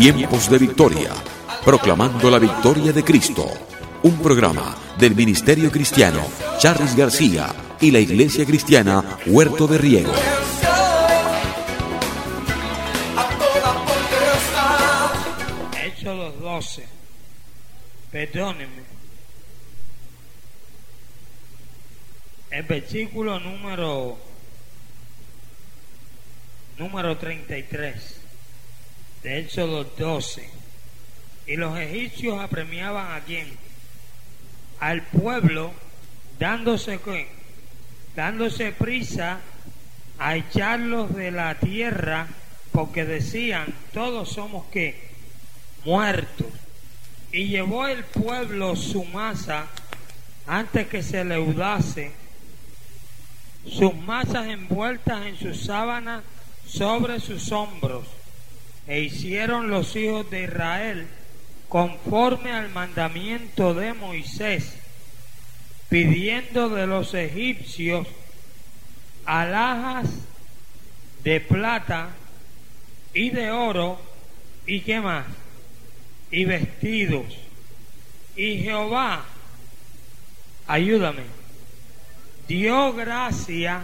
Tiempos de Victoria, proclamando la victoria de Cristo. Un programa del Ministerio Cristiano Charles García y la Iglesia Cristiana Huerto de Riego. Hechos 12. Perdónenme. El versículo número 33 de Éxodo 12. Y los egipcios apremiaban ¿a quién? Al pueblo, dándose prisa a echarlos de la tierra, porque decían, todos somos ¿qué? Muertos. Y llevó el pueblo su masa antes que se leudase, sus masas envueltas en sus sábanas sobre sus hombros, e hicieron los hijos de Israel conforme al mandamiento de Moisés, pidiendo de los egipcios alhajas de plata y de oro, y qué más, y vestidos. Y Jehová, ayúdame, dio gracia,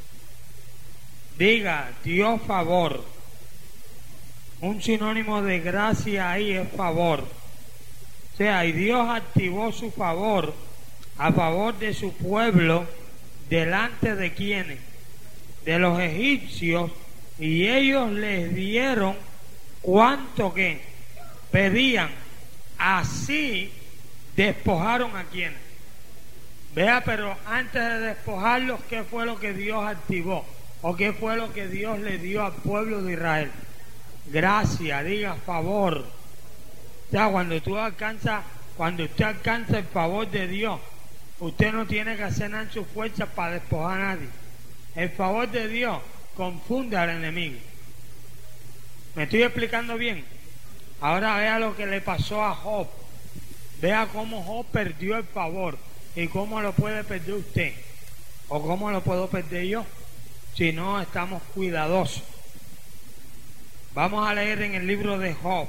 diga, dio favor. Un sinónimo de gracia ahí es favor. O sea, y Dios activó su favor a favor de su pueblo delante de quienes, de los egipcios, y ellos les dieron cuanto que pedían. Así despojaron a quienes. Vea, pero antes de despojarlos, ¿qué fue lo que Dios activó? ¿O qué fue lo que Dios le dio al pueblo de Israel? Gracia, diga favor. O sea, cuando usted alcanza el favor de Dios, usted no tiene que hacer nada en sus fuerzas para despojar a nadie. El favor de Dios confunde al enemigo. ¿Me estoy explicando bien? Ahora vea lo que le pasó a Job. Vea cómo Job perdió el favor y cómo lo puede perder usted, o cómo lo puedo perder yo, si no estamos cuidadosos. Vamos a leer en el libro de Job,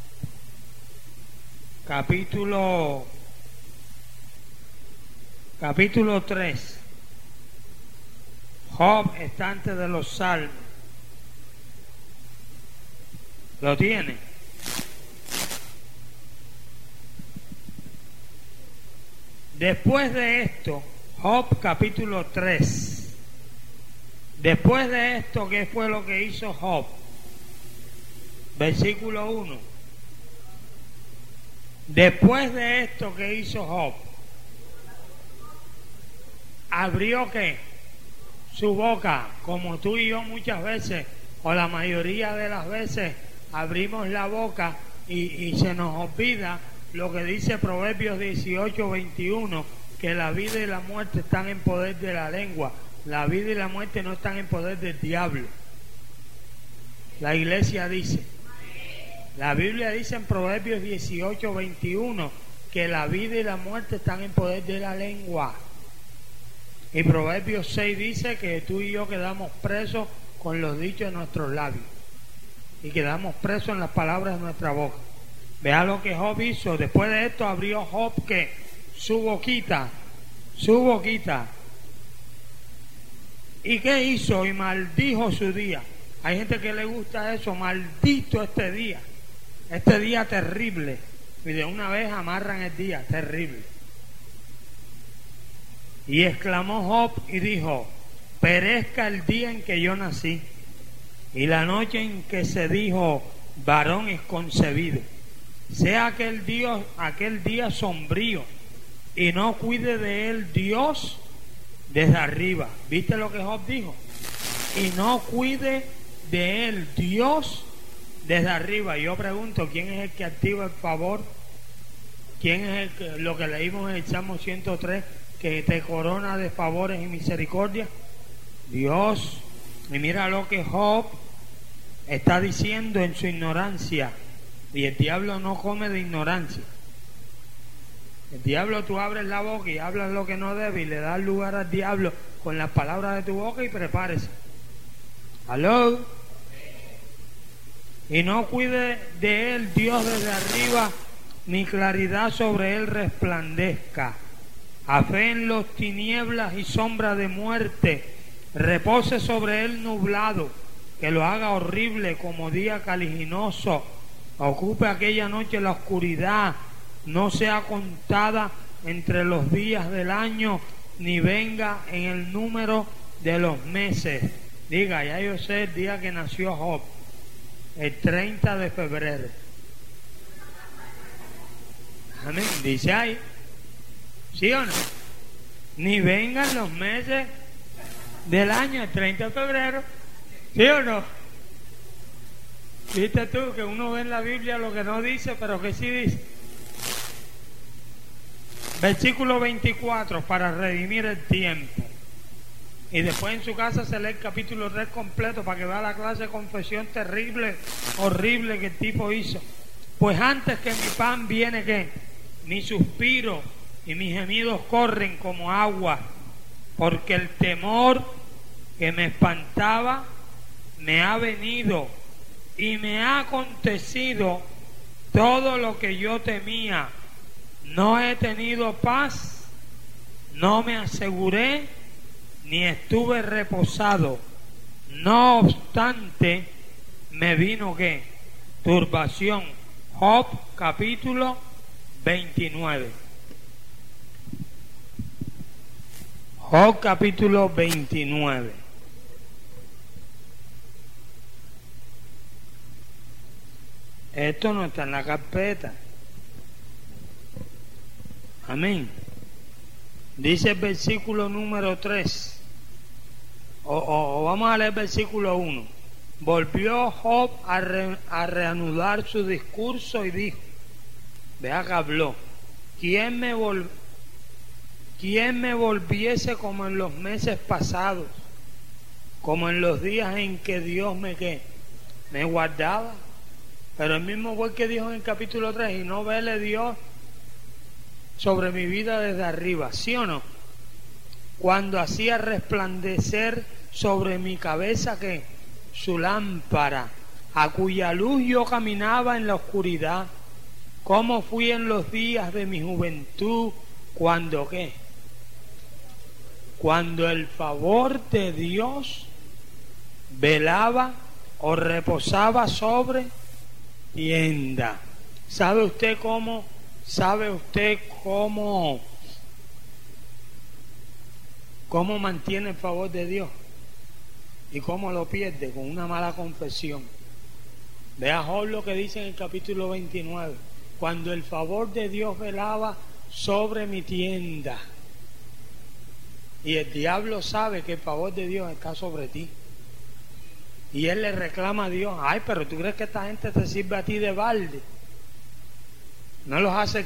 capítulo 3. Job está antes de los Salmos. ¿Lo tiene? Después de esto, Job capítulo 3. Después de esto, ¿qué fue lo que hizo Job? Versículo 1. Después de esto, ¿qué hizo Job? Abrió ¿qué? Su boca, como tú y yo muchas veces, o la mayoría de las veces, abrimos la boca y se nos olvida lo que dice Proverbios 18:21, que la vida y la muerte están en poder de la lengua. La vida y la muerte no están en poder del diablo. La iglesia dice, la Biblia dice en Proverbios 18:21 que la vida y la muerte están en poder de la lengua. Y Proverbios 6 dice que tú y yo quedamos presos con los dichos de nuestros labios, y quedamos presos en las palabras de nuestra boca. Vea lo que Job hizo. Después de esto abrió Job que su boquita. ¿Y qué hizo? Y maldijo su día. Hay gente que le gusta eso, maldito este día terrible. Y de una vez amarran el día terrible. Y exclamó Job y dijo, perezca el día en que yo nací, y la noche en que se dijo, varón es concebido. Sea aquel día sombrío, y no cuide de él Dios desde arriba. ¿Viste lo que Job dijo? Y no cuide de él Dios desde arriba. Y yo pregunto, ¿quién es el que activa el favor? ¿Quién es lo que leímos en el Salmo 103, que te corona de favores y misericordia? Dios. Y mira lo que Job está diciendo en su ignorancia. Y el diablo no come de ignorancia. El diablo, tú abres la boca y hablas lo que no debe, y le das lugar al diablo con las palabras de tu boca, y prepárese. ¿Aló? y no cuide de él Dios desde arriba, ni claridad sobre él resplandezca. A fe en los tinieblas y sombra de muerte, repose sobre él nublado, que lo haga horrible como día caliginoso. Ocupe aquella noche la oscuridad, no sea contada entre los días del año, ni venga en el número de los meses. Diga, ya yo sé el día que nació Job, el 30 de febrero. Amén, dice ahí. ¿Sí o no? Ni vengan los meses del año, el 30 de febrero. ¿Sí o no? Viste tú que uno ve en la Biblia lo que no dice, pero que sí dice. Versículo 24, para redimir el tiempo. Y después en su casa se lee el capítulo 3 completo para que vea la clase de confesión terrible, horrible que el tipo hizo. Pues antes que mi pan viene, ¿qué? Mi suspiro y mis gemidos corren como agua, porque el temor que me espantaba me ha venido y me ha acontecido todo lo que yo temía. No he tenido paz, no me aseguré, ni estuve reposado. No obstante, me vino ¿qué? Turbación. Job capítulo 29. Job capítulo 29. Esto no está en la carpeta. Amén. Dice el versículo número 3. O vamos a leer el versículo 1. Volvió Job a reanudar su discurso y dijo, vea que habló, ¿quién me volviese como en los meses pasados, como en los días en que Dios me guardaba? Pero el mismo fue que dijo en el capítulo 3, y no vele Dios sobre mi vida desde arriba, ¿sí o no? Cuando hacía resplandecer sobre mi cabeza que su lámpara, a cuya luz yo caminaba en la oscuridad, como fui en los días de mi juventud, cuando ¿qué? Cuando el favor de Dios velaba o reposaba sobre tienda. ¿Sabe usted cómo mantiene el favor de Dios? ¿Y cómo lo pierde? Con una mala confesión. Vea Job lo que dice en el capítulo 29. Cuando el favor de Dios velaba sobre mi tienda. Y el diablo sabe que el favor de Dios está sobre ti. Y él le reclama a Dios, ay, pero ¿tú crees que esta gente te sirve a ti de balde? No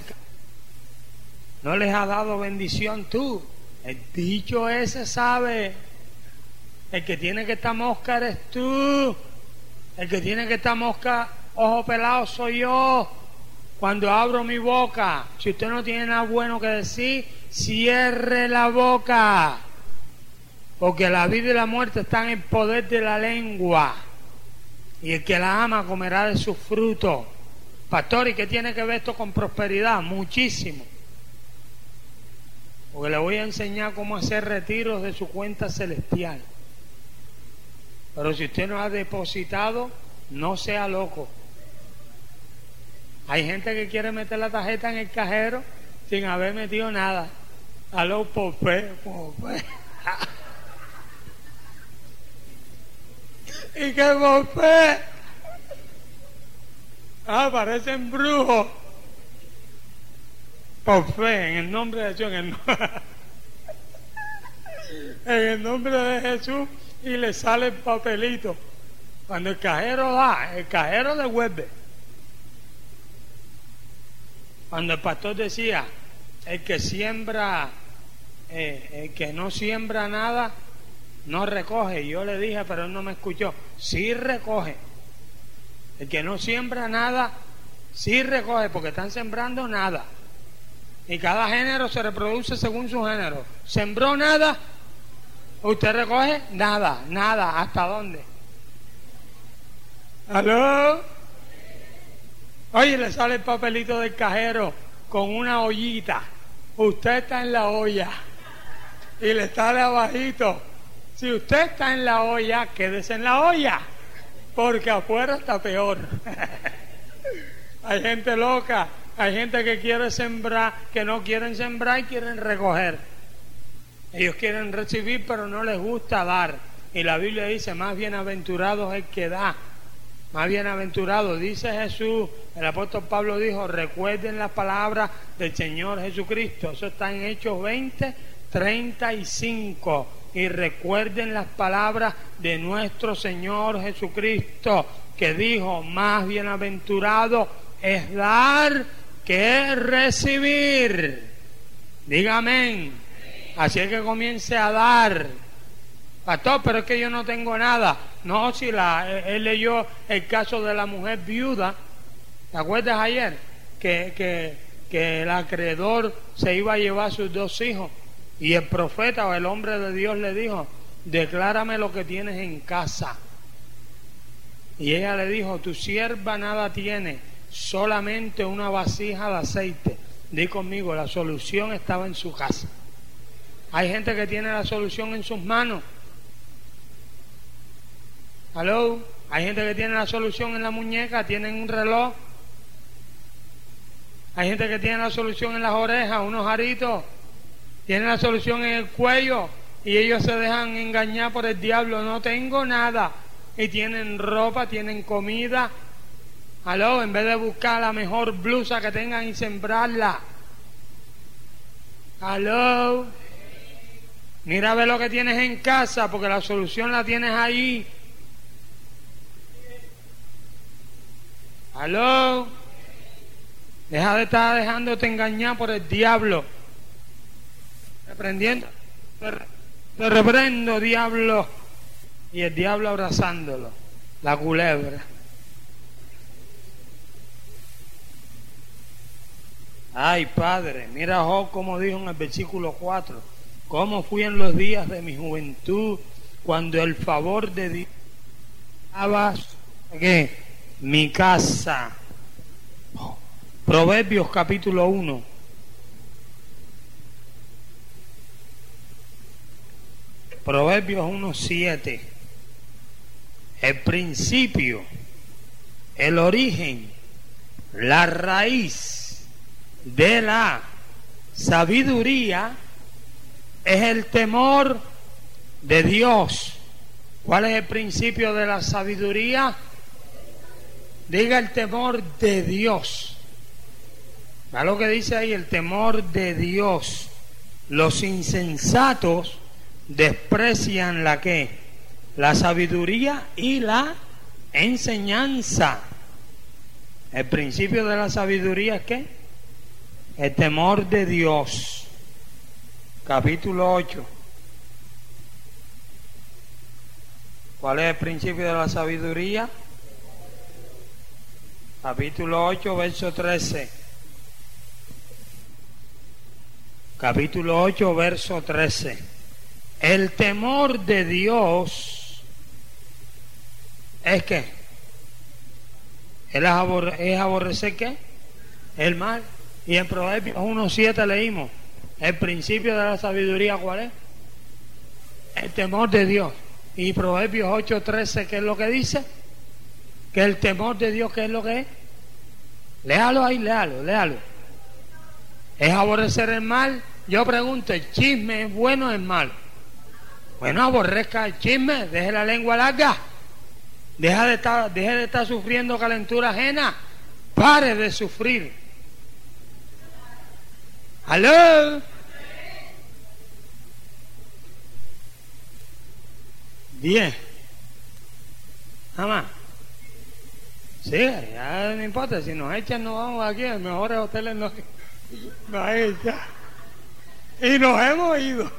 les ha dado bendición tú. El dicho ese sabe, el que tiene que estar mosca eres tú, el que tiene que estar mosca, ojo pelado soy yo. Cuando abro mi boca, si usted no tiene nada bueno que decir, cierre la boca, porque la vida y la muerte están en el poder de la lengua, y el que la ama comerá de sus frutos. Pastor, ¿y qué tiene que ver esto con prosperidad? Muchísimo. Porque le voy a enseñar cómo hacer retiros de su cuenta celestial. Pero si usted no ha depositado, no sea loco. Hay gente que quiere meter la tarjeta en el cajero sin haber metido nada. Aló, por fe. ¿Y qué por fe? Parecen brujos. Por fe, en el nombre de Jesús, en el nombre de Jesús, y le sale el papelito. Cuando el cajero da, el cajero devuelve. Cuando el pastor decía, el que no siembra nada, no recoge. Yo le dije, pero él no me escuchó. Sí recoge. El que no siembra nada, sí recoge, porque están sembrando nada. Y cada género se reproduce según su género. ¿Sembró nada? ¿Usted recoge? Nada. ¿Hasta dónde? ¿Aló? Oye, le sale el papelito del cajero con una ollita. Usted está en la olla. Y le sale abajito. Si usted está en la olla, quédese en la olla. Porque afuera está peor. Hay gente loca. Hay gente que quiere sembrar, que no quieren sembrar y quieren recoger. Ellos quieren recibir, pero no les gusta dar. Y la Biblia dice, más bienaventurado es el que da. Más bienaventurado, dice Jesús, el apóstol Pablo dijo, recuerden las palabras del Señor Jesucristo. Eso está en Hechos 20, 35. Y recuerden las palabras de nuestro Señor Jesucristo, que dijo, más bienaventurado es dar que recibir. Diga amén. Así es que comience a dar. Pastor, pero es que yo no tengo nada. No, si él leyó el caso de la mujer viuda. ¿Te acuerdas ayer? Que el acreedor se iba a llevar a sus 2 hijos. Y el profeta o el hombre de Dios le dijo, declárame lo que tienes en casa. Y ella le dijo, tu sierva nada tiene, solamente una vasija de aceite. Di conmigo, la solución estaba en su casa. Hay gente que tiene la solución en sus manos. ¿Aló? Hay gente que tiene la solución en la muñeca, tienen un reloj. Hay gente que tiene la solución en las orejas, unos aritos. Tienen la solución en el cuello y ellos se dejan engañar por el diablo. No tengo nada. Y tienen ropa, tienen comida. ¿Aló? En vez de buscar la mejor blusa que tengan y sembrarla. ¿Aló? Mira a ver lo que tienes en casa, porque la solución la tienes ahí. ¿Aló? Deja de estar dejándote engañar por el diablo. Reprendiendo. Te reprendo, diablo. Y el diablo abrazándolo. La culebra. Ay, Padre, mira Job como dijo en el versículo 4. Cómo fui en los días de mi juventud, cuando el favor de Dios estaba mi casa. Proverbios capítulo 1. Proverbios 1:7. El principio, el origen, la raíz de la sabiduría es el temor de Dios. ¿Cuál es el principio de la sabiduría? Diga el temor de Dios. ¿Va lo que dice ahí? El temor de Dios. Los insensatos desprecian la ¿qué? La sabiduría y la enseñanza. El principio de la sabiduría es ¿qué? El temor de Dios. Capítulo 8. ¿Cuál es el principio de la sabiduría? Capítulo 8, verso 13. Capítulo 8, verso 13. El temor de Dios es ¿qué? Es aborrecer ¿qué? El mal. Y en Proverbios 1:7 leímos el principio de la sabiduría, ¿cuál es? El temor de Dios. Y Proverbios 8:13, ¿qué es lo que dice? Que el temor de Dios, ¿qué es lo que es? Léalo ahí, léalo. ¿Es aborrecer el mal? Yo pregunto, ¿el chisme es bueno o es malo? Bueno, aborrezca el chisme, deje la lengua larga. Deje de estar sufriendo calentura ajena. Pare de sufrir. ¿Aló? 10. Nada más. Sí, ya no importa, si nos echan nos vamos aquí, a los mejores hoteles nos echan. Y nos hemos ido.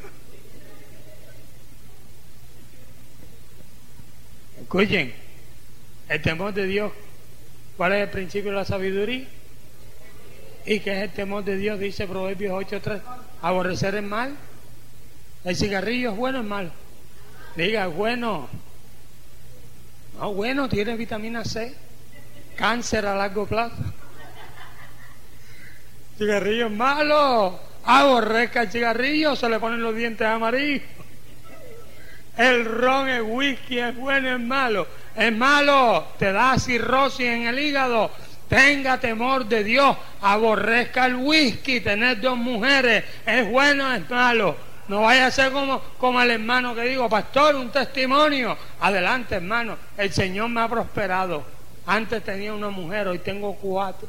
Escuchen, el temor de Dios, ¿cuál es el principio de la sabiduría? ¿Y qué es el temor de Dios? Dice Proverbios 8:3, aborrecer el mal. ¿El cigarrillo es bueno o es malo? Diga, es bueno. No, bueno, tiene vitamina C. Cáncer a largo plazo. Cigarrillo es malo. Aborrezca el cigarrillo, se le ponen los dientes amarillos. El ron, el whisky es bueno, es malo. Es malo, te da cirrosis en el hígado. Tenga temor de Dios. Aborrezca el whisky, tener 2 mujeres. Es bueno, es malo. No vaya a ser como el hermano que digo, pastor, un testimonio. Adelante, hermano. El Señor me ha prosperado. Antes tenía una mujer, hoy tengo 4.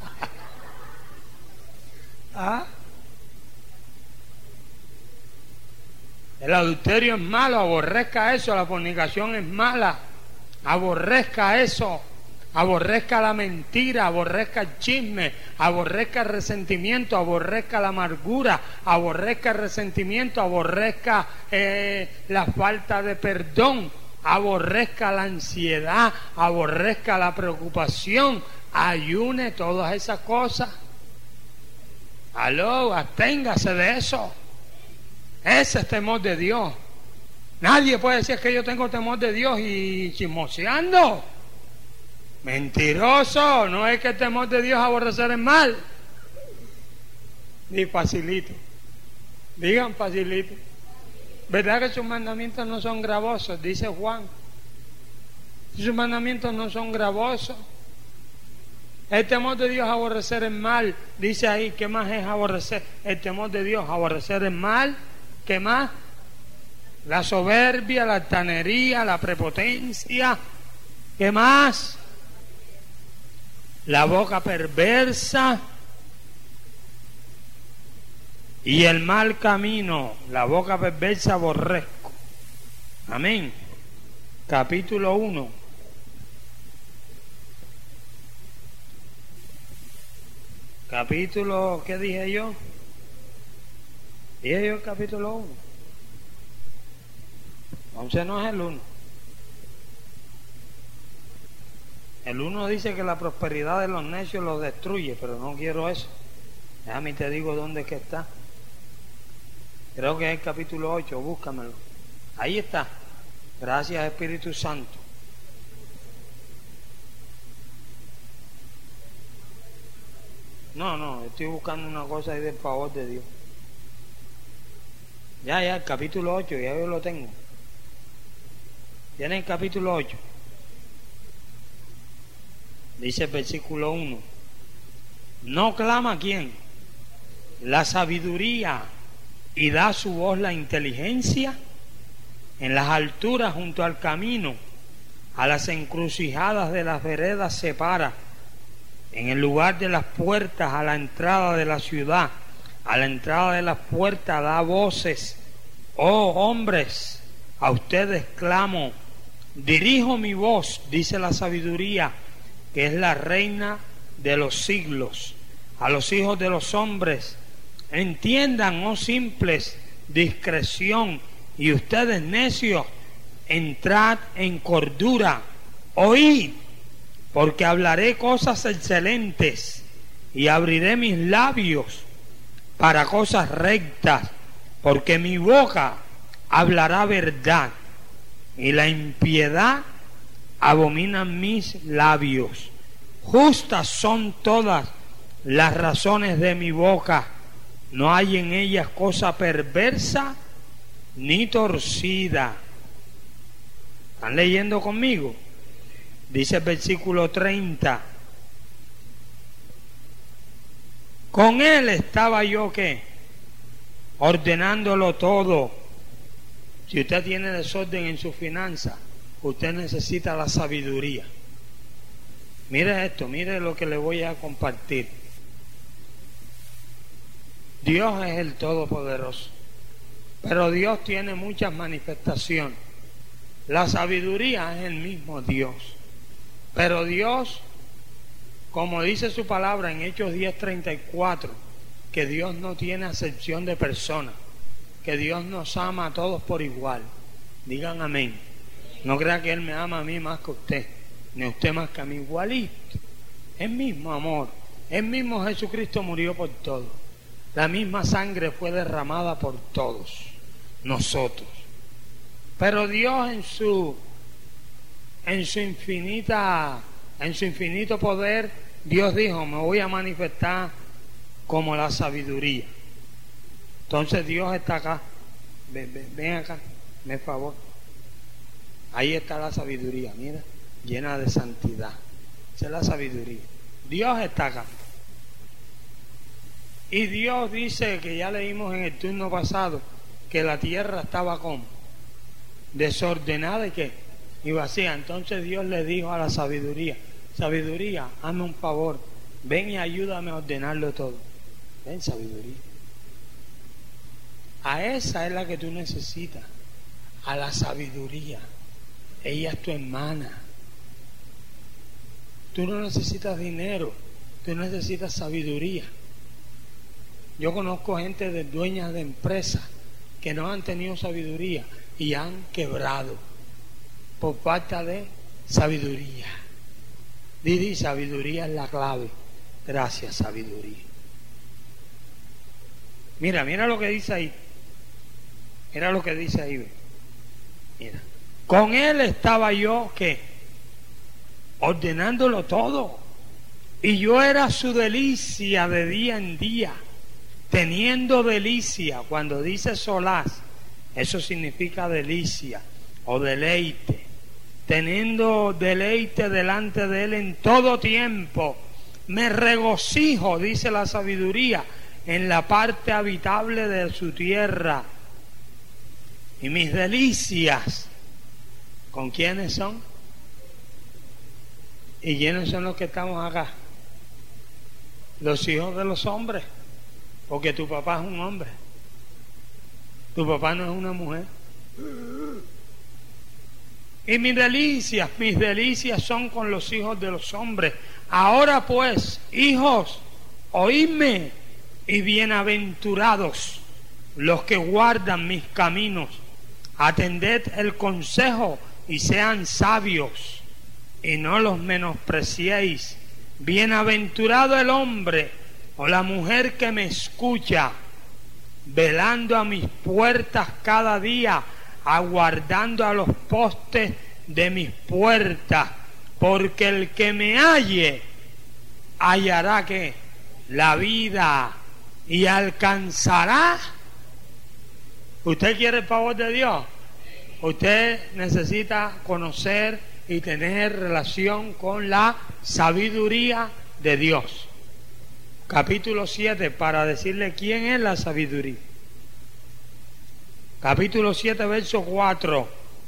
¿Ah? El adulterio es malo, aborrezca eso. La fornicación es mala, aborrezca eso. Aborrezca la mentira, aborrezca el chisme, aborrezca el resentimiento, aborrezca la amargura, aborrezca el resentimiento, aborrezca la falta de perdón, aborrezca la ansiedad, aborrezca la preocupación. Ayune todas esas cosas. Aló, absténgase de eso. Ese es temor de Dios. Nadie puede decir que yo tengo temor de Dios y chismoseando. Mentiroso. No es que el temor de Dios aborrecer el mal. Ni facilito. Digan facilito. ¿Verdad que sus mandamientos no son gravosos? Dice Juan. Sus mandamientos no son gravosos. El temor de Dios aborrecer el mal. Dice ahí, ¿qué más es aborrecer? El temor de Dios, aborrecer el mal. ¿Qué más? La soberbia, la altanería, la prepotencia. ¿Qué más? La boca perversa y el mal camino. La boca perversa aborrezco. Amén. Capítulo 1. Capítulo, ¿qué dije yo? Dije yo el capítulo 1. Entonces no es el 1. El 1 dice que la prosperidad de los necios los destruye, pero no quiero eso. Déjame te digo dónde es que está. Creo que es el capítulo 8, búscamelo. Ahí está. Gracias, Espíritu Santo. No, estoy buscando una cosa ahí del favor de Dios. Ya, el capítulo 8, ya yo lo tengo. Tiene el capítulo 8. Dice el versículo 1. ¿No clama quién? La sabiduría, y da su voz la inteligencia. En las alturas junto al camino, a las encrucijadas de las veredas se para. En el lugar de las puertas, a la entrada de la ciudad, a la entrada de las puertas da voces. Oh hombres, a ustedes clamo. Dirijo mi voz, dice la sabiduría, que es la reina de los siglos. A los hijos de los hombres, entiendan, oh simples, discreción. Y ustedes necios, entrad en cordura. Oíd, porque hablaré cosas excelentes y abriré mis labios para cosas rectas, porque mi boca hablará verdad y la impiedad abominan mis labios. Justas son todas las razones de mi boca, no hay en ellas cosa perversa ni torcida. ¿Están leyendo conmigo? Dice el versículo 30. Con él estaba yo, ¿qué? Ordenándolo todo. Si usted tiene desorden en su finanza, usted necesita la sabiduría. Mire esto, mire lo que le voy a compartir. Dios es el Todopoderoso, pero Dios tiene muchas manifestaciones. La sabiduría es el mismo Dios, pero Dios, como dice su palabra en Hechos 10:34, que Dios no tiene acepción de personas, que Dios nos ama a todos por igual. Digan amén. No crea que Él me ama a mí más que usted, ni usted más que a mí, igualito. El mismo amor, el mismo Jesucristo murió por todos. La misma sangre fue derramada por todos nosotros. Pero Dios en su infinito poder, Dios dijo, me voy a manifestar como la sabiduría. Entonces Dios está acá. Ven acá, me favor. Ahí está la sabiduría, mira, llena de santidad. Esa es la sabiduría. Dios está acá. Y Dios dice, que ya leímos en el turno pasado, que la tierra estaba como desordenada y que y vacía. Entonces Dios le dijo a la sabiduría: sabiduría, hazme un favor, ven y ayúdame a ordenarlo todo. Ven, sabiduría. A esa es la que tú necesitas, a la sabiduría. Ella es tu hermana. Tú no necesitas dinero, tú necesitas sabiduría. Yo conozco gente de dueñas de empresas que no han tenido sabiduría y han quebrado por falta de sabiduría. Didi, sabiduría es la clave. Gracias, sabiduría. Mira lo que dice ahí. Mira lo que dice ahí. Mira. Con él estaba yo, ¿qué? Ordenándolo todo. Y yo era su delicia de día en día. Teniendo delicia. Cuando dice solaz, eso significa delicia o deleite. Teniendo deleite delante de él en todo tiempo. Me regocijo, dice la sabiduría, en la parte habitable de su tierra. Y mis delicias, ¿con quiénes son? ¿Y quiénes son los que estamos acá? Los hijos de los hombres. Porque tu papá es un hombre. Tu papá no es una mujer. Y mis delicias son con los hijos de los hombres. Ahora pues, hijos, oídme, y bienaventurados los que guardan mis caminos. Atended el consejo y sean sabios, y no los menospreciéis. Bienaventurado el hombre o la mujer que me escucha, velando a mis puertas cada día, aguardando a los postes de mis puertas, porque el que me halle hallará que la vida y alcanzará. ¿Usted quiere el favor de Dios? Usted necesita conocer y tener relación con la sabiduría de Dios. Capítulo 7, para decirle quién es la sabiduría. Capítulo 7, verso 4.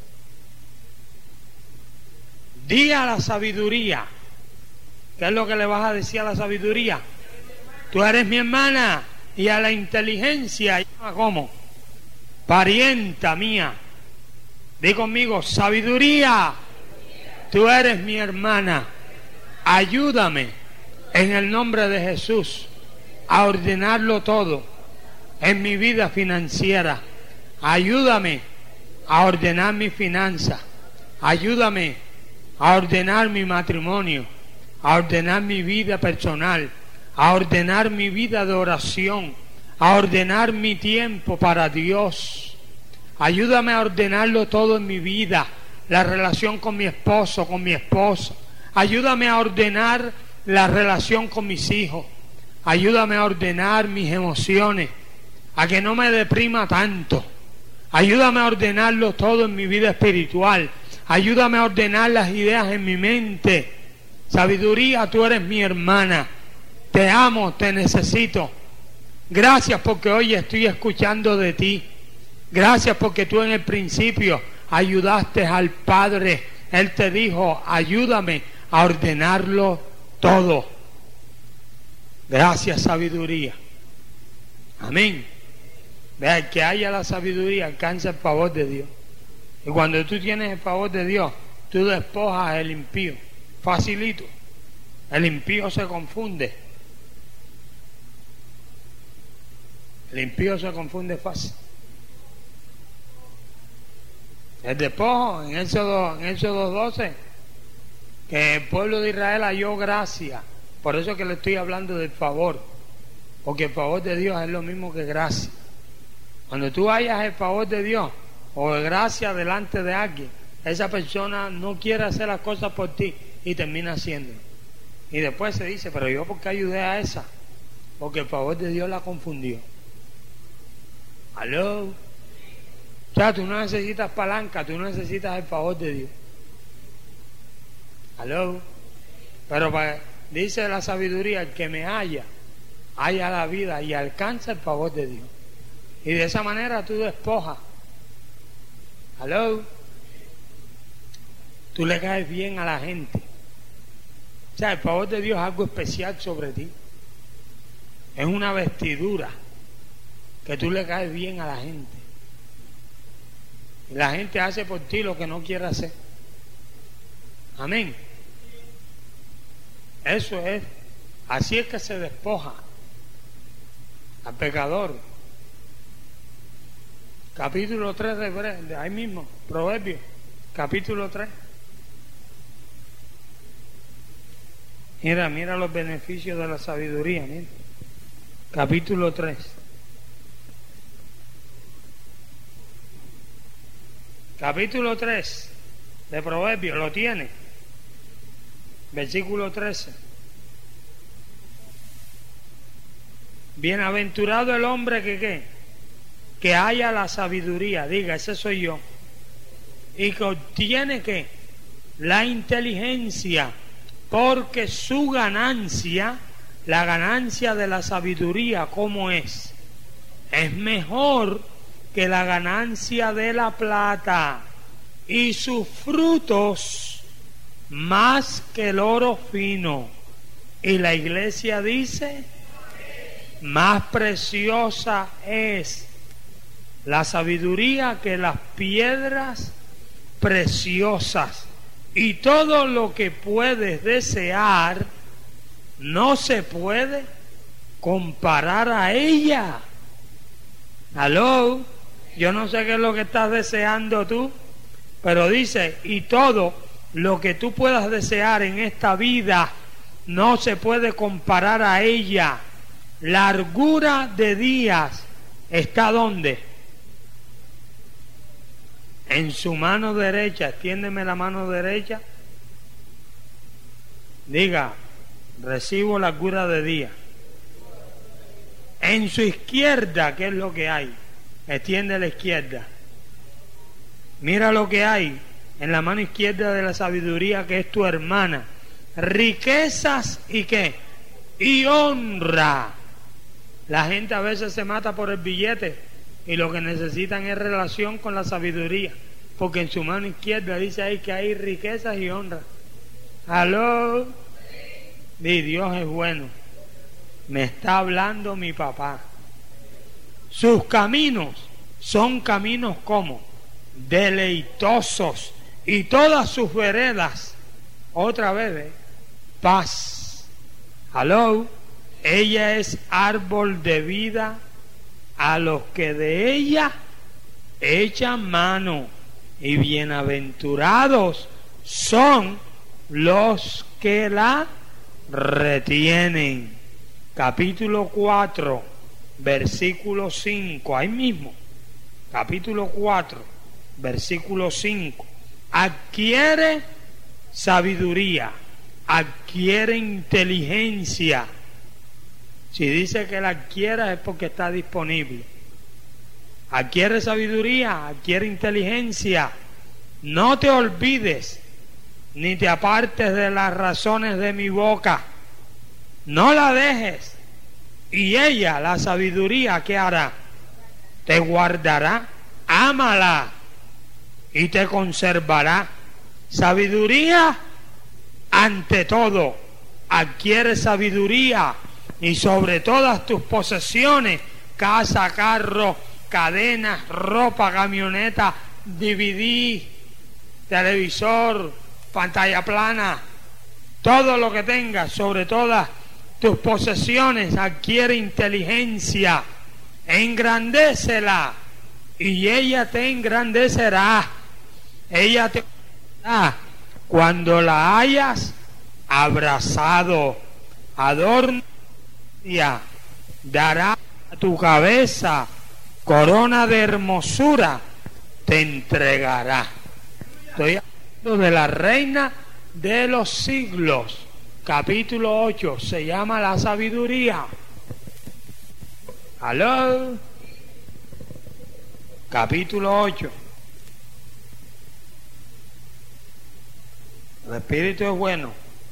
Di a la sabiduría. ¿Qué es lo que le vas a decir a la sabiduría? Tú eres mi hermana. Y a la inteligencia, ¿cómo? Parienta mía. Di conmigo, sabiduría. Tú eres mi hermana. Ayúdame en el nombre de Jesús a ordenarlo todo en mi vida financiera. Ayúdame a ordenar mi finanza. Ayúdame a ordenar mi matrimonio, a ordenar mi vida personal, a ordenar mi vida de oración, a ordenar mi tiempo para Dios. Ayúdame a ordenarlo todo en mi vida, la relación con mi esposo, con mi esposa. Ayúdame a ordenar la relación con mis hijos. Ayúdame a ordenar mis emociones, a que no me deprima tanto. Ayúdame a ordenarlo todo en mi vida espiritual. Ayúdame a ordenar las ideas en mi mente. Sabiduría, tú eres mi hermana. Te amo, te necesito. Gracias porque hoy estoy escuchando de ti. Gracias porque tú en el principio ayudaste al Padre. Él te dijo, ayúdame a ordenarlo todo. Gracias, sabiduría. Amén. Vea, que haya la sabiduría alcanza el favor de Dios. Y cuando tú tienes el favor de Dios, tú despojas al impío. Facilito. El impío se confunde. El impío se confunde fácil. El despojo en Éxodo 2:12, que el pueblo de Israel halló gracia. Por eso que le estoy hablando del favor, porque el favor de Dios es lo mismo que gracia. Cuando tú hallas el favor de Dios o gracia delante de alguien, esa persona no quiere hacer las cosas por ti y termina haciéndolo. Y después se dice, pero yo ¿por qué ayudé a esa? porque el favor de Dios la confundió. ¿Aló? O sea, tú no necesitas palanca, tú no necesitas el favor de Dios. ¿Aló? Pero dice la sabiduría, el que me halla la vida y alcanza el favor de Dios. Y de esa manera tú despojas. ¿Aló? Tú le caes bien a la gente. O sea, el favor de Dios es algo especial sobre ti. Es una vestidura que tú le caes bien a la gente. Y la gente hace por ti lo que no quiere hacer. Amén. Eso es. Así es que se despoja al pecador. Capítulo 3 de ahí mismo, Proverbios, capítulo 3. Mira los beneficios de la sabiduría, mira. Capítulo 3. Capítulo 3 de Proverbios, lo tiene. Versículo 13. Bienaventurado el hombre que haya la sabiduría, diga, ese soy yo, y que obtiene que la inteligencia, porque su ganancia, la ganancia de la sabiduría, ¿cómo es? Es mejor que la ganancia de la plata, y sus frutos más que el oro fino. Y la iglesia dice, más preciosa es la sabiduría que las piedras preciosas, y todo lo que puedes desear no se puede comparar a ella. ¿Aló? Yo no sé qué es lo que estás deseando tú, pero dice, y todo lo que tú puedas desear en esta vida no se puede comparar a ella. Largura de días está ¿dónde? En su mano derecha. Extiéndeme la mano derecha. Diga, recibo largura de días. En su izquierda, ¿qué es lo que hay? Extiende la izquierda. Mira lo que hay en la mano izquierda de la sabiduría, que es tu hermana. Riquezas y ¿qué? Y honra. La gente a veces se mata por el billete y lo que necesitan es relación con la sabiduría, porque en su mano izquierda dice ahí que hay riquezas y honra. ¿Aló? Y Dios es bueno. Me está hablando mi papá. Sus caminos son caminos como deleitosos, y todas sus veredas, otra vez, paz. ¿Aló? Ella es árbol de vida a los que de ella echan mano, y bienaventurados son los que la retienen. Capítulo 4, versículo 5, ahí mismo, capítulo 4, versículo 5. Adquiere sabiduría, adquiere inteligencia. Si dice que la adquiera es porque está disponible. Adquiere sabiduría, adquiere inteligencia. No te olvides ni te apartes de las razones de mi boca. No la dejes. Y ella, la sabiduría, ¿qué hará? Te guardará. Ámala y te conservará. Sabiduría ante todo. Adquiere sabiduría, y sobre todas tus posesiones, casa, carro, cadenas, ropa, camioneta, DVD, televisor, pantalla plana, todo lo que tengas, sobre todas tus posesiones, adquiere inteligencia, engrandécela, y ella te engrandecerá. Ella te dará cuando la hayas abrazado. Adorna, dará a tu cabeza corona de hermosura, te entregará. Estoy hablando de la reina de los siglos. Capítulo 8 se llama la sabiduría. ¿Aló? Capítulo 8. El Espíritu es bueno.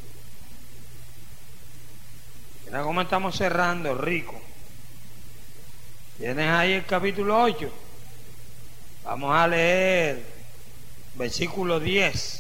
Mira cómo estamos cerrando, rico. ¿Tienes ahí el capítulo 8? Vamos a leer versículo 10.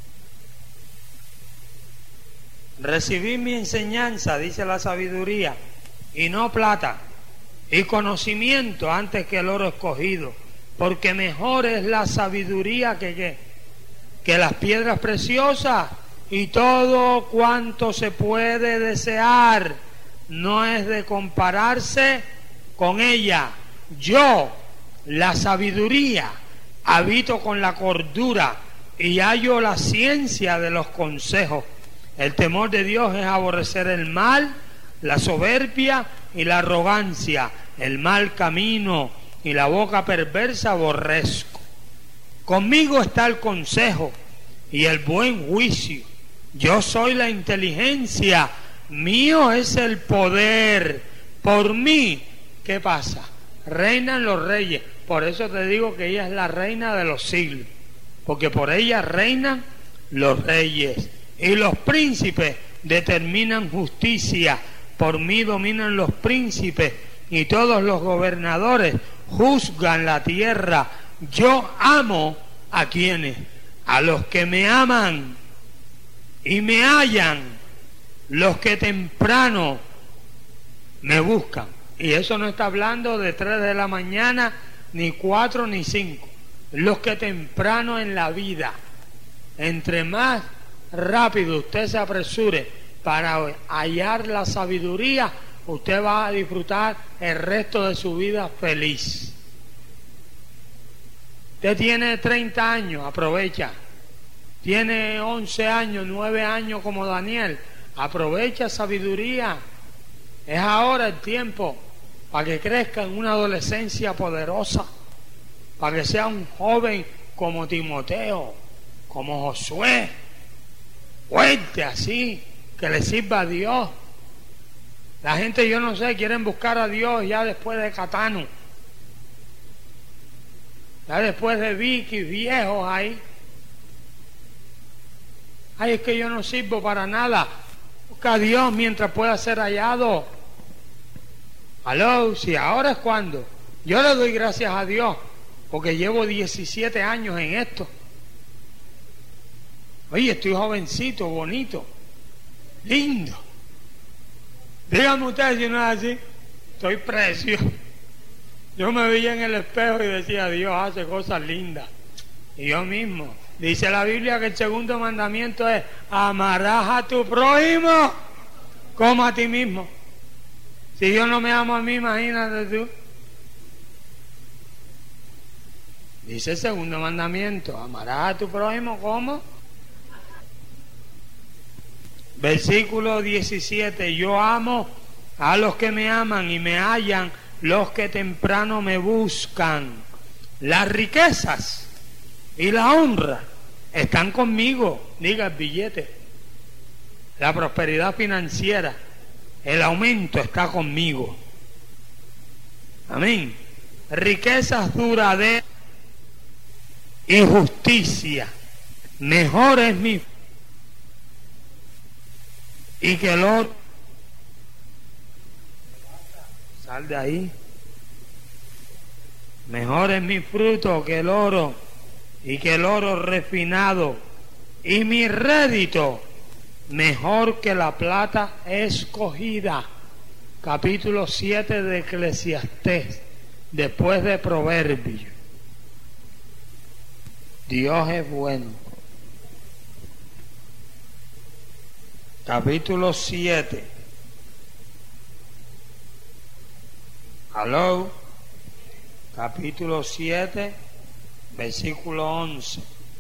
Recibid mi enseñanza, dice la sabiduría, y no plata, y conocimiento antes que el oro escogido, porque mejor es la sabiduría que las piedras preciosas, y todo cuanto se puede desear no es de compararse con ella. Yo, la sabiduría, habito con la cordura y hallo la ciencia de los consejos. El temor de Dios es aborrecer el mal, la soberbia y la arrogancia, el mal camino y la boca perversa aborrezco. Conmigo está el consejo y el buen juicio. Yo soy la inteligencia, mío es el poder. Por mí, ¿qué pasa? Reinan los reyes. Por eso te digo que ella es la reina de los siglos, porque por ella reinan los reyes. Y los príncipes determinan justicia. Por mí dominan los príncipes y todos los gobernadores juzgan la tierra. Yo amo a quienes, a los que me aman y me hallan, los que temprano me buscan. Y eso no está hablando de 3 de la mañana, ni 4 ni 5. Los que temprano en la vida, entre más rápido usted se apresure para hallar la sabiduría, usted va a disfrutar el resto de su vida feliz. Usted tiene 30 años, aprovecha. Tiene 11 años, 9 años como Daniel, aprovecha sabiduría. Es ahora el tiempo para que crezca en una adolescencia poderosa, para que sea un joven como Timoteo, como Josué, fuerte así, que le sirva a Dios. La gente, yo no sé, quieren buscar a Dios ya después de Catano, ya después de Vicky, viejos ahí. Ay, es que yo no sirvo para nada. Busca a Dios mientras pueda ser hallado. Aló, si ahora es cuando. Yo le doy gracias a Dios porque llevo 17 años en esto. Oye, estoy jovencito, bonito, lindo. Díganme ustedes si no es así. Estoy precioso. Yo me veía en el espejo y decía, Dios hace cosas lindas. Y yo mismo. Dice la Biblia que el segundo mandamiento es: amarás a tu prójimo como a ti mismo. Si yo no me amo a mí, imagínate tú. Dice el segundo mandamiento: amarás a tu prójimo como. Versículo 17: yo amo a los que me aman y me hallan los que temprano me buscan. Las riquezas y la honra están conmigo. Diga el billete. La prosperidad financiera, el aumento está conmigo. Amén. Riquezas duraderas y justicia. Mejor es mi y que el oro. Sal de ahí. Mejor es mi fruto que el oro, y que el oro refinado, y mi rédito mejor que la plata escogida. Capítulo 7 de Eclesiastés, después de Proverbios. Dios es bueno. Capítulo 7. Aló. Capítulo 7, versículo 11.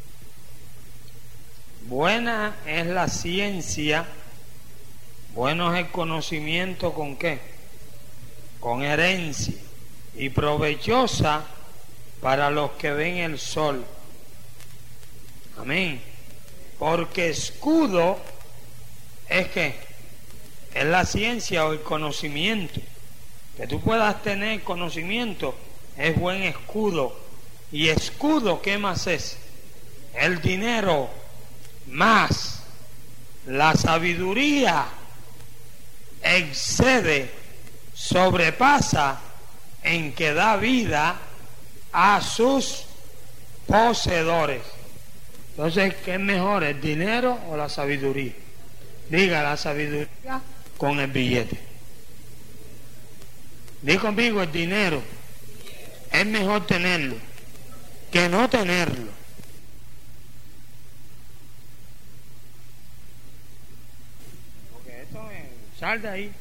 Buena es la ciencia, bueno es el conocimiento, ¿con qué? Con herencia, y provechosa para los que ven el sol. Amén. Porque escudo es que es la ciencia o el conocimiento. Que tú puedas tener conocimiento es buen escudo. ¿Y escudo qué más es? El dinero más la sabiduría excede, sobrepasa en que da vida a sus poseedores. Entonces, ¿qué es mejor, el dinero o la sabiduría? Diga, la sabiduría con el billete. Diga conmigo, el dinero es mejor tenerlo que no tenerlo. Porque esto sal de ahí.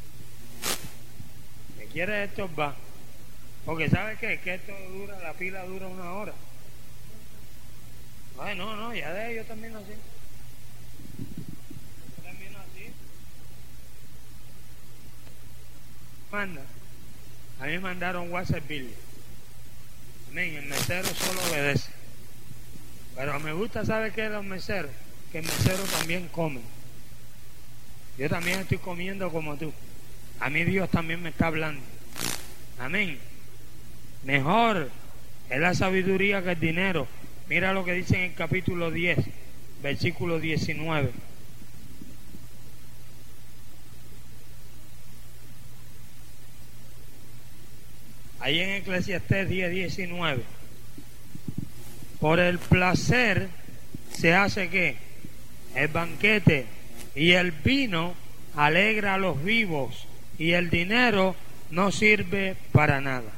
¿Qué quiere esto? Va. Porque ¿sabe qué? Que esto dura, la pila dura 1 hora. Ay, no, ya de yo también así. Yo también así. Manda. A mí me mandaron WhatsApp Bill. Amén, el mesero solo obedece. Pero me gusta, ¿sabe qué de los meseros? Que el mesero también come. Yo también estoy comiendo como tú. A mí Dios también me está hablando. Amén. Mejor es la sabiduría que el dinero. Mira lo que dice en el capítulo 10, versículo 19. Ahí en Eclesiastés 10:19. Por el placer se hace ¿qué? El banquete, y el vino alegra a los vivos, y el dinero no sirve para nada.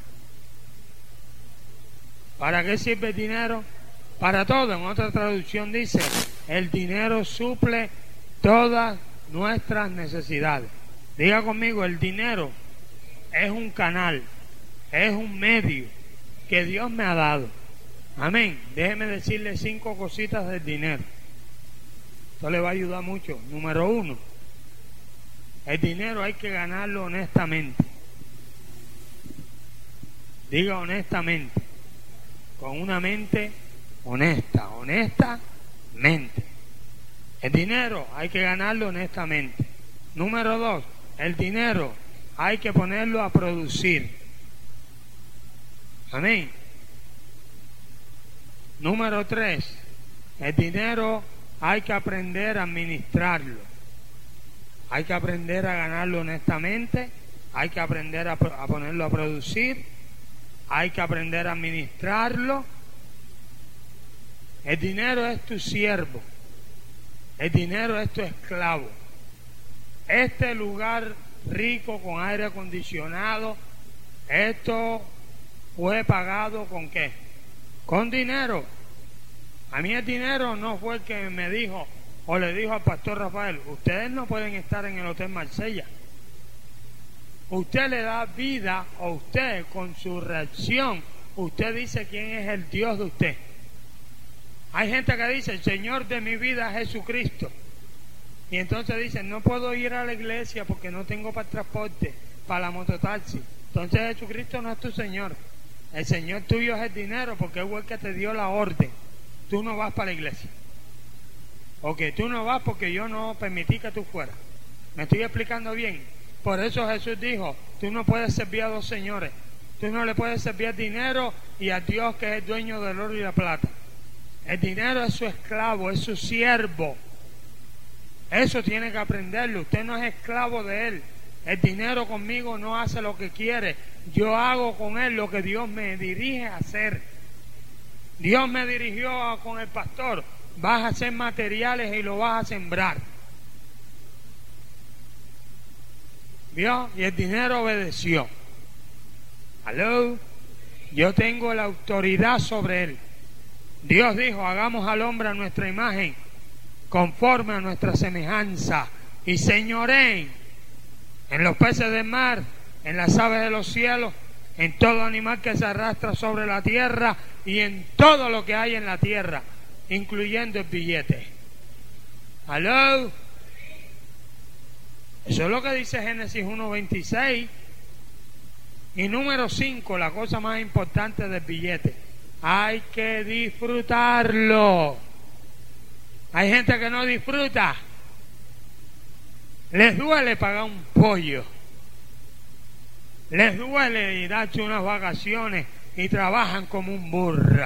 ¿Para qué sirve el dinero? Para todo. En otra traducción dice, el dinero suple todas nuestras necesidades. Diga conmigo, el dinero es un canal, es un medio que Dios me ha dado. Amén. Déjeme decirle 5 cositas del dinero. Esto le va a ayudar mucho. Número 1, el dinero hay que ganarlo honestamente. Diga honestamente, con una mente honestamente. El dinero hay que ganarlo honestamente. Número 2, el dinero hay que ponerlo a producir. Amén. Número 3, el dinero hay que aprender a administrarlo. Hay que aprender a ganarlo honestamente, hay que aprender a ponerlo a producir, hay que aprender a administrarlo. El dinero es tu siervo, el dinero es tu esclavo. Este lugar rico con aire acondicionado, esto fue pagado ¿con qué? Con dinero. A mí el dinero no fue el que me dijo o le dijo al pastor Rafael, ustedes no pueden estar en el Hotel Marsella. Usted le da vida a usted con su reacción. Usted dice quién es el Dios de usted. Hay gente que dice, el Señor de mi vida es Jesucristo. Y entonces dicen, no puedo ir a la iglesia porque no tengo para el transporte, para la mototaxi. Entonces Jesucristo no es tu Señor. El Señor tuyo es el dinero, porque es el que te dio la orden. Tú no vas para la iglesia. Ok, tú no vas porque yo no permití que tú fueras. ¿Me estoy explicando bien? Por eso Jesús dijo, tú no puedes servir a 2 señores. Tú no le puedes servir al dinero y a Dios, que es el dueño del oro y la plata. El dinero es su esclavo, es su siervo. Eso tiene que aprenderlo. Usted no es esclavo de él. El dinero conmigo no hace lo que quiere. Yo hago con él lo que Dios me dirige a hacer. Dios me dirigió con el pastor. Vas a hacer materiales y lo vas a sembrar. ¿Vio? Y el dinero obedeció. ¿Aló? Yo tengo la autoridad sobre él. Dios dijo, hagamos al hombre a nuestra imagen, conforme a nuestra semejanza, y señoreen en los peces del mar, en las aves de los cielos, en todo animal que se arrastra sobre la tierra y en todo lo que hay en la tierra, incluyendo el billete. ¿Aló? Eso es lo que dice Génesis 1:26. Y número 5, la cosa más importante del billete: hay que disfrutarlo. Hay gente que no disfruta. Les duele pagar un pollo. Les duele y darse unas vacaciones y trabajan como un burro.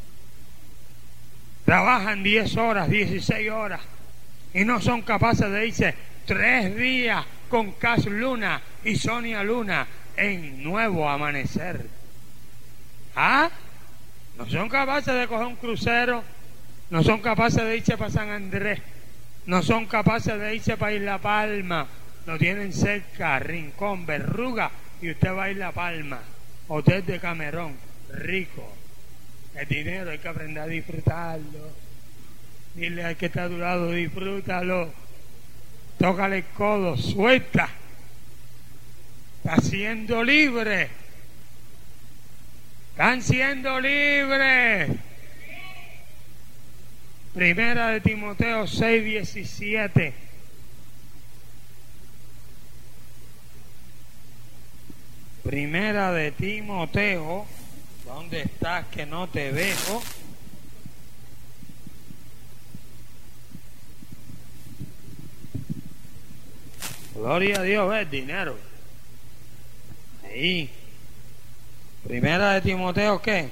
Trabajan 10 horas, 16 horas y no son capaces de irse 3 días con Cash Luna y Sonia Luna en Nuevo Amanecer. ¿Ah? No son capaces de coger un crucero, no son capaces de irse para San Andrés, no son capaces de irse para Isla Palma. Lo tienen cerca, Rincón, Berruga, y usted va a Isla Palma, hotel de Camerón, rico. El dinero hay que aprender a disfrutarlo. Dile al que está a tu lado, disfrútalo. Tócale el codo, suelta. Está siendo libre. Están siendo libres. Primera de Timoteo 6:17. Primera de Timoteo, ¿dónde estás que no te veo? Gloria a Dios, ves dinero. Ahí. Primera de Timoteo, ¿qué?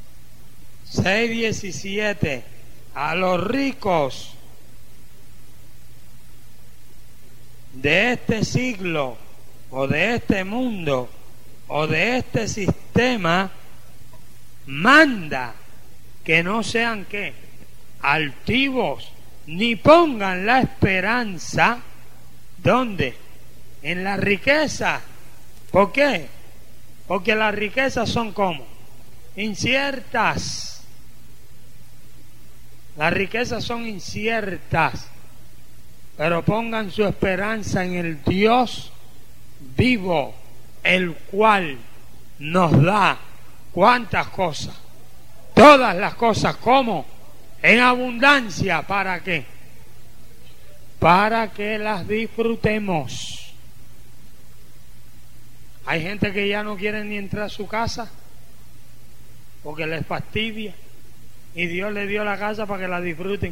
6:17. A los ricos de este siglo o de este mundo o de este sistema manda que no sean ¿qué? Altivos, ni pongan la esperanza ¿dónde? En la riqueza. ¿Por qué? Porque las riquezas son como inciertas. Las riquezas son inciertas, pero pongan su esperanza en el Dios vivo, el cual nos da ¿cuántas cosas? Todas las cosas, ¿cómo? En abundancia. ¿Para qué? Para que las disfrutemos. Hay gente que ya no quiere ni entrar a su casa porque les fastidia. Y Dios le dio la casa para que la disfruten.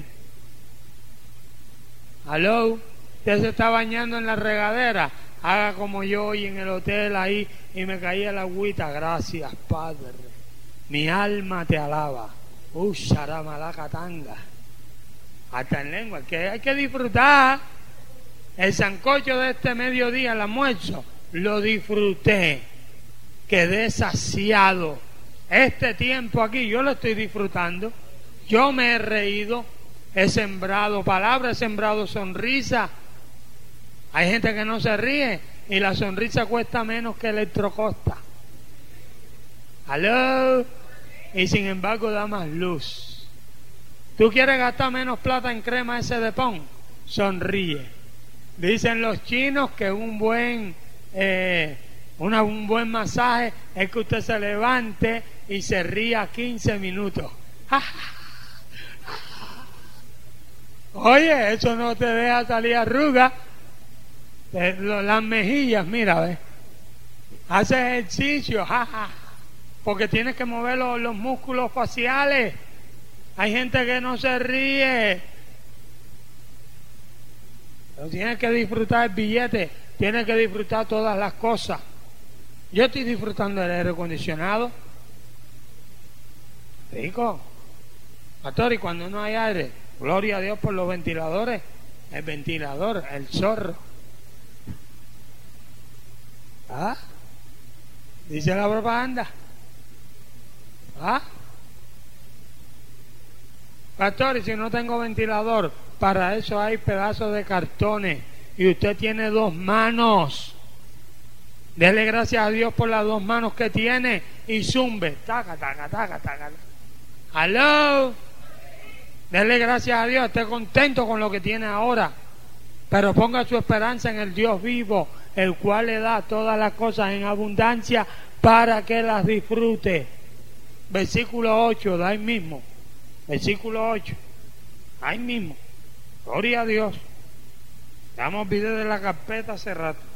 ¿Aló? Usted se está bañando en la regadera. Haga como yo hoy en el hotel ahí y me caía la agüita. Gracias, Padre. Mi alma te alaba. Sharamalacatanga. Hasta en lengua. Que hay que disfrutar. El sancocho de este mediodía, el almuerzo, lo disfruté. Quedé saciado. Este tiempo aquí yo lo estoy disfrutando. Yo me he reído, he sembrado palabras, he sembrado sonrisa. Hay gente que no se ríe y la sonrisa cuesta menos que Electrocosta. ¿Aló? Y sin embargo da más luz. ¿Tú quieres gastar menos plata en crema ese de pon? Sonríe. Dicen los chinos que un buen masaje es que usted se levante y se ría 15 minutos. Oye, eso no te deja salir arrugas. Las mejillas, mira, ¿ves? Haces ejercicio, porque tienes que mover los músculos faciales. Hay gente que no se ríe. Pero tienes que disfrutar el billete, tienes que disfrutar todas las cosas. Yo estoy disfrutando del aire acondicionado. Rico. Pastor, y cuando no hay aire, gloria a Dios por los ventiladores. El ventilador, el zorro. ¿Ah? Dice la propaganda. ¿Ah? Pastor, y si no tengo ventilador, para eso hay pedazos de cartones. Y usted tiene 2 manos. Dele gracias a Dios por las 2 manos que tiene y zumbe. Taca, taca, taca, taca. ¿Aló? Dele gracias a Dios, esté contento con lo que tiene ahora. Pero ponga su esperanza en el Dios vivo, el cual le da todas las cosas en abundancia para que las disfrute. Versículo 8, de ahí mismo. Versículo 8, ahí mismo. Gloria a Dios. Damos video de la carpeta hace rato.